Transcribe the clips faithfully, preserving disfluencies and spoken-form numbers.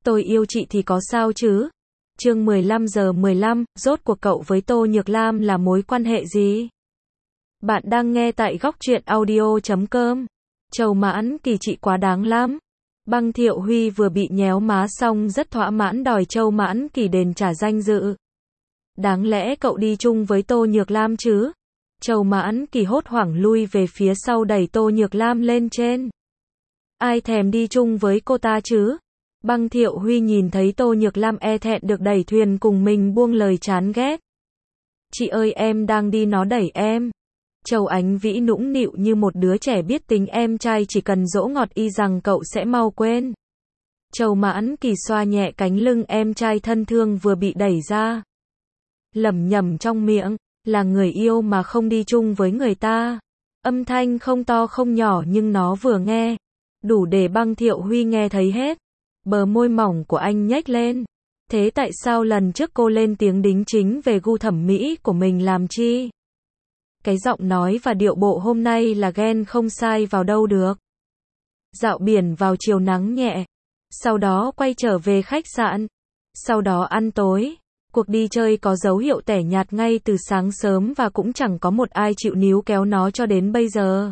Tôi yêu chị thì có sao chứ? Chương mười lăm giờ mười lăm, rốt cuộc cậu với Tô Nhược Lam là mối quan hệ gì? Bạn đang nghe tại góc truyện audio chấm com. Châu Mãn Kỳ chị quá đáng lắm. Băng Thiệu Huy vừa bị nhéo má xong rất thỏa mãn đòi Châu Mãn Kỳ đền trả danh dự. Đáng lẽ cậu đi chung với Tô Nhược Lam chứ? Châu Mãn Kỳ hốt hoảng lui về phía sau đẩy Tô Nhược Lam lên trên. Ai thèm đi chung với cô ta chứ? Băng Thiệu Huy nhìn thấy Tô Nhược Lam e thẹn được đẩy thuyền cùng mình buông lời chán ghét. Chị ơi em đang đi nó đẩy em. Châu Ánh Vĩ nũng nịu như một đứa trẻ biết tính em trai chỉ cần dỗ ngọt y rằng cậu sẽ mau quên. Châu Mãn Kỳ xoa nhẹ cánh lưng em trai thân thương vừa bị đẩy ra. Lẩm nhẩm trong miệng, là người yêu mà không đi chung với người ta. Âm thanh không to không nhỏ nhưng nó vừa nghe, đủ để Băng Thiệu Huy nghe thấy hết. Bờ môi mỏng của anh nhếch lên. Thế tại sao lần trước cô lên tiếng đính chính về gu thẩm mỹ của mình làm chi? Cái giọng nói và điệu bộ hôm nay là ghen không sai vào đâu được. Dạo biển vào chiều nắng nhẹ. Sau đó quay trở về khách sạn. Sau đó ăn tối. Cuộc đi chơi có dấu hiệu tẻ nhạt ngay từ sáng sớm và cũng chẳng có một ai chịu níu kéo nó cho đến bây giờ.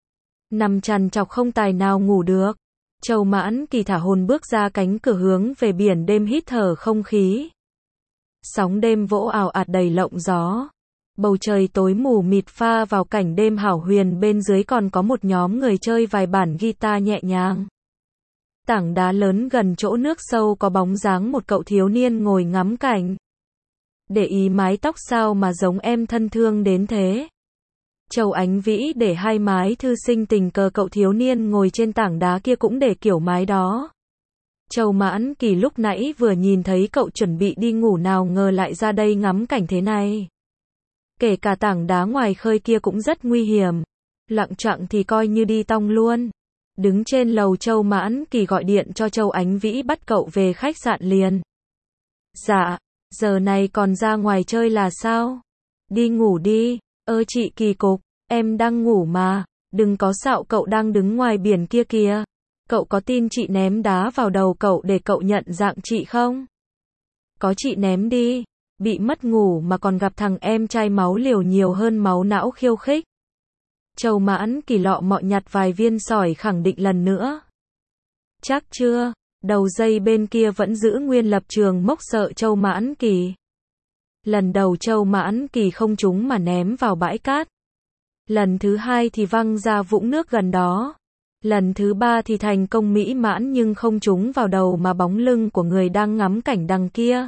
Nằm trằn trọc không tài nào ngủ được. Châu Mãn Kỳ thả hồn bước ra cánh cửa hướng về biển đêm hít thở không khí. Sóng đêm vỗ ào ạt đầy lộng gió. Bầu trời tối mù mịt pha vào cảnh đêm hảo huyền, bên dưới còn có một nhóm người chơi vài bản guitar nhẹ nhàng. Tảng đá lớn gần chỗ nước sâu có bóng dáng một cậu thiếu niên ngồi ngắm cảnh. Để ý mái tóc sao mà giống em thân thương đến thế. Châu Ánh Vĩ để hai mái thư sinh tình cờ cậu thiếu niên ngồi trên tảng đá kia cũng để kiểu mái đó. Châu Mãn Kỳ lúc nãy vừa nhìn thấy cậu chuẩn bị đi ngủ nào ngờ lại ra đây ngắm cảnh thế này. Kể cả tảng đá ngoài khơi kia cũng rất nguy hiểm. Lặng chặng thì coi như đi tong luôn. Đứng trên lầu Châu Mãn Kỳ gọi điện cho Châu Ánh Vĩ bắt cậu về khách sạn liền. Dạ, giờ này còn ra ngoài chơi là sao? Đi ngủ đi. Ơ chị kỳ cục, em đang ngủ mà, đừng có xạo cậu đang đứng ngoài biển kia kìa. Cậu có tin chị ném đá vào đầu cậu để cậu nhận dạng chị không? Có chị ném đi, bị mất ngủ mà còn gặp thằng em trai máu liều nhiều hơn máu não khiêu khích. Châu Mãn Kỳ lọ mọ nhặt vài viên sỏi khẳng định lần nữa. Chắc chưa? Đầu dây bên kia vẫn giữ nguyên lập trường mốc sợ Châu Mãn Kỳ. Lần đầu Châu Mãn Kỳ không trúng mà ném vào bãi cát. Lần thứ hai thì văng ra vũng nước gần đó. Lần thứ ba thì thành công mỹ mãn nhưng không trúng vào đầu mà bóng lưng của người đang ngắm cảnh đằng kia.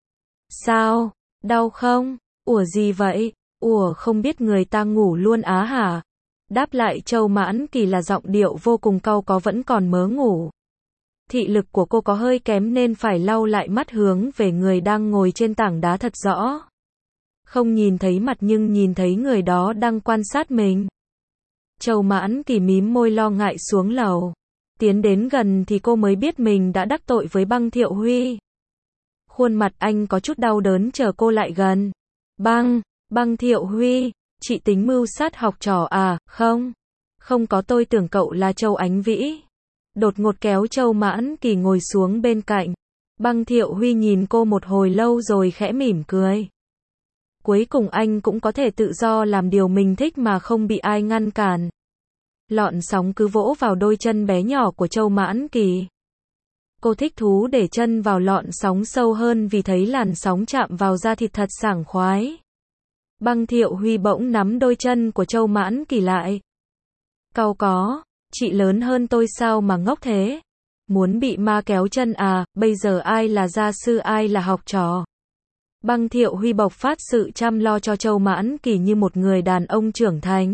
Sao? Đau không? Ủa gì vậy? Ủa không biết người ta ngủ luôn á hả? Đáp lại Châu Mãn Kỳ là giọng điệu vô cùng cau có vẫn còn mớ ngủ. Thị lực của cô có hơi kém nên phải lau lại mắt hướng về người đang ngồi trên tảng đá thật rõ. Không nhìn thấy mặt nhưng nhìn thấy người đó đang quan sát mình. Châu Mãn Kỳ mím môi lo ngại xuống lầu. Tiến đến gần thì cô mới biết mình đã đắc tội với Băng Thiệu Huy. Khuôn mặt anh có chút đau đớn chờ cô lại gần. Băng, Băng Thiệu Huy, chị tính mưu sát học trò à, không? Không có, tôi tưởng cậu là Châu Ánh Vĩ. Đột ngột kéo Châu Mãn Kỳ ngồi xuống bên cạnh. Băng Thiệu Huy nhìn cô một hồi lâu rồi khẽ mỉm cười. Cuối cùng anh cũng có thể tự do làm điều mình thích mà không bị ai ngăn cản. Lọn sóng cứ vỗ vào đôi chân bé nhỏ của Châu Mãn Kỳ. Cô thích thú để chân vào lọn sóng sâu hơn vì thấy làn sóng chạm vào da thịt thật sảng khoái. Băng Thiệu Huy bỗng nắm đôi chân của Châu Mãn Kỳ lại. Cau có. Chị lớn hơn tôi sao mà ngốc thế? Muốn bị ma kéo chân à, bây giờ ai là gia sư ai là học trò? Băng Thiệu Huy bộc phát sự chăm lo cho Châu Mãn Kỳ như một người đàn ông trưởng thành.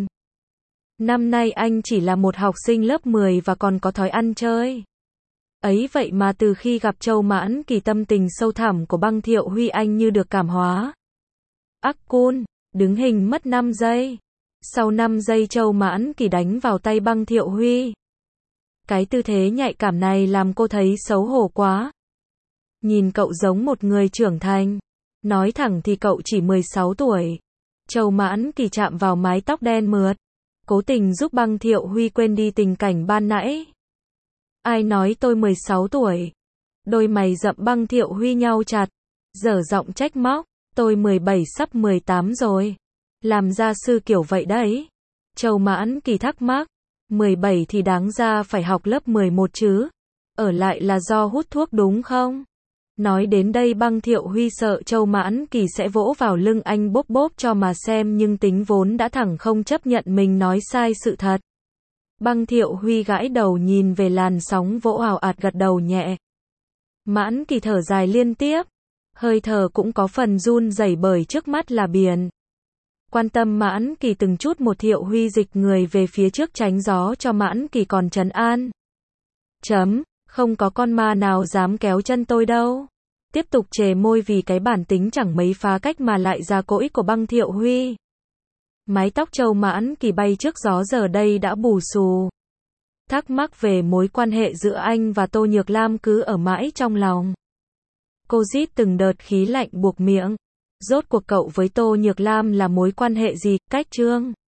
Năm nay anh chỉ là một học sinh lớp mười và còn có thói ăn chơi. Ấy vậy mà từ khi gặp Châu Mãn Kỳ tâm tình sâu thẳm của Băng Thiệu Huy anh như được cảm hóa. Ác cun, đứng hình mất năm giây. Sau năm giây Châu Mãn Kỳ đánh vào tay Băng Thiệu Huy. Cái tư thế nhạy cảm này làm cô thấy xấu hổ quá. Nhìn cậu giống một người trưởng thành. Nói thẳng thì cậu chỉ mười sáu tuổi. Châu Mãn Kỳ chạm vào mái tóc đen mượt. Cố tình giúp Băng Thiệu Huy quên đi tình cảnh ban nãy. Ai nói tôi mười sáu tuổi? Đôi mày rậm Băng Thiệu Huy nhau chặt, dở giọng trách móc, tôi mười bảy sắp mười tám rồi. Làm gia sư kiểu vậy đấy. Châu Mãn Kỳ thắc mắc, mười bảy thì đáng ra phải học lớp mười một chứ. Ở lại là do hút thuốc đúng không? Nói đến đây Băng Thiệu Huy sợ Châu Mãn Kỳ sẽ vỗ vào lưng anh bốp bốp cho mà xem, nhưng tính vốn đã thẳng không chấp nhận mình nói sai sự thật. Băng Thiệu Huy gãi đầu nhìn về làn sóng vỗ ào ạt, gật đầu nhẹ. Mãn Kỳ thở dài liên tiếp, hơi thở cũng có phần run rẩy bởi trước mắt là biển. Quan tâm Mãn Kỳ từng chút một, Thiệu Huy dịch người về phía trước tránh gió cho Mãn Kỳ còn trấn an. Chấm, không có con ma nào dám kéo chân tôi đâu. Tiếp tục chề môi vì cái bản tính chẳng mấy phá cách mà lại già cỗi của Băng Thiệu Huy. Mái tóc Châu Mãn Kỳ bay trước gió giờ đây đã bù xù. Thắc mắc về mối quan hệ giữa anh và Tô Nhược Lam cứ ở mãi trong lòng. Cô rít từng đợt khí lạnh buộc miệng. Rốt cuộc cậu với Tô Nhược Lam là mối quan hệ gì? Cách Trương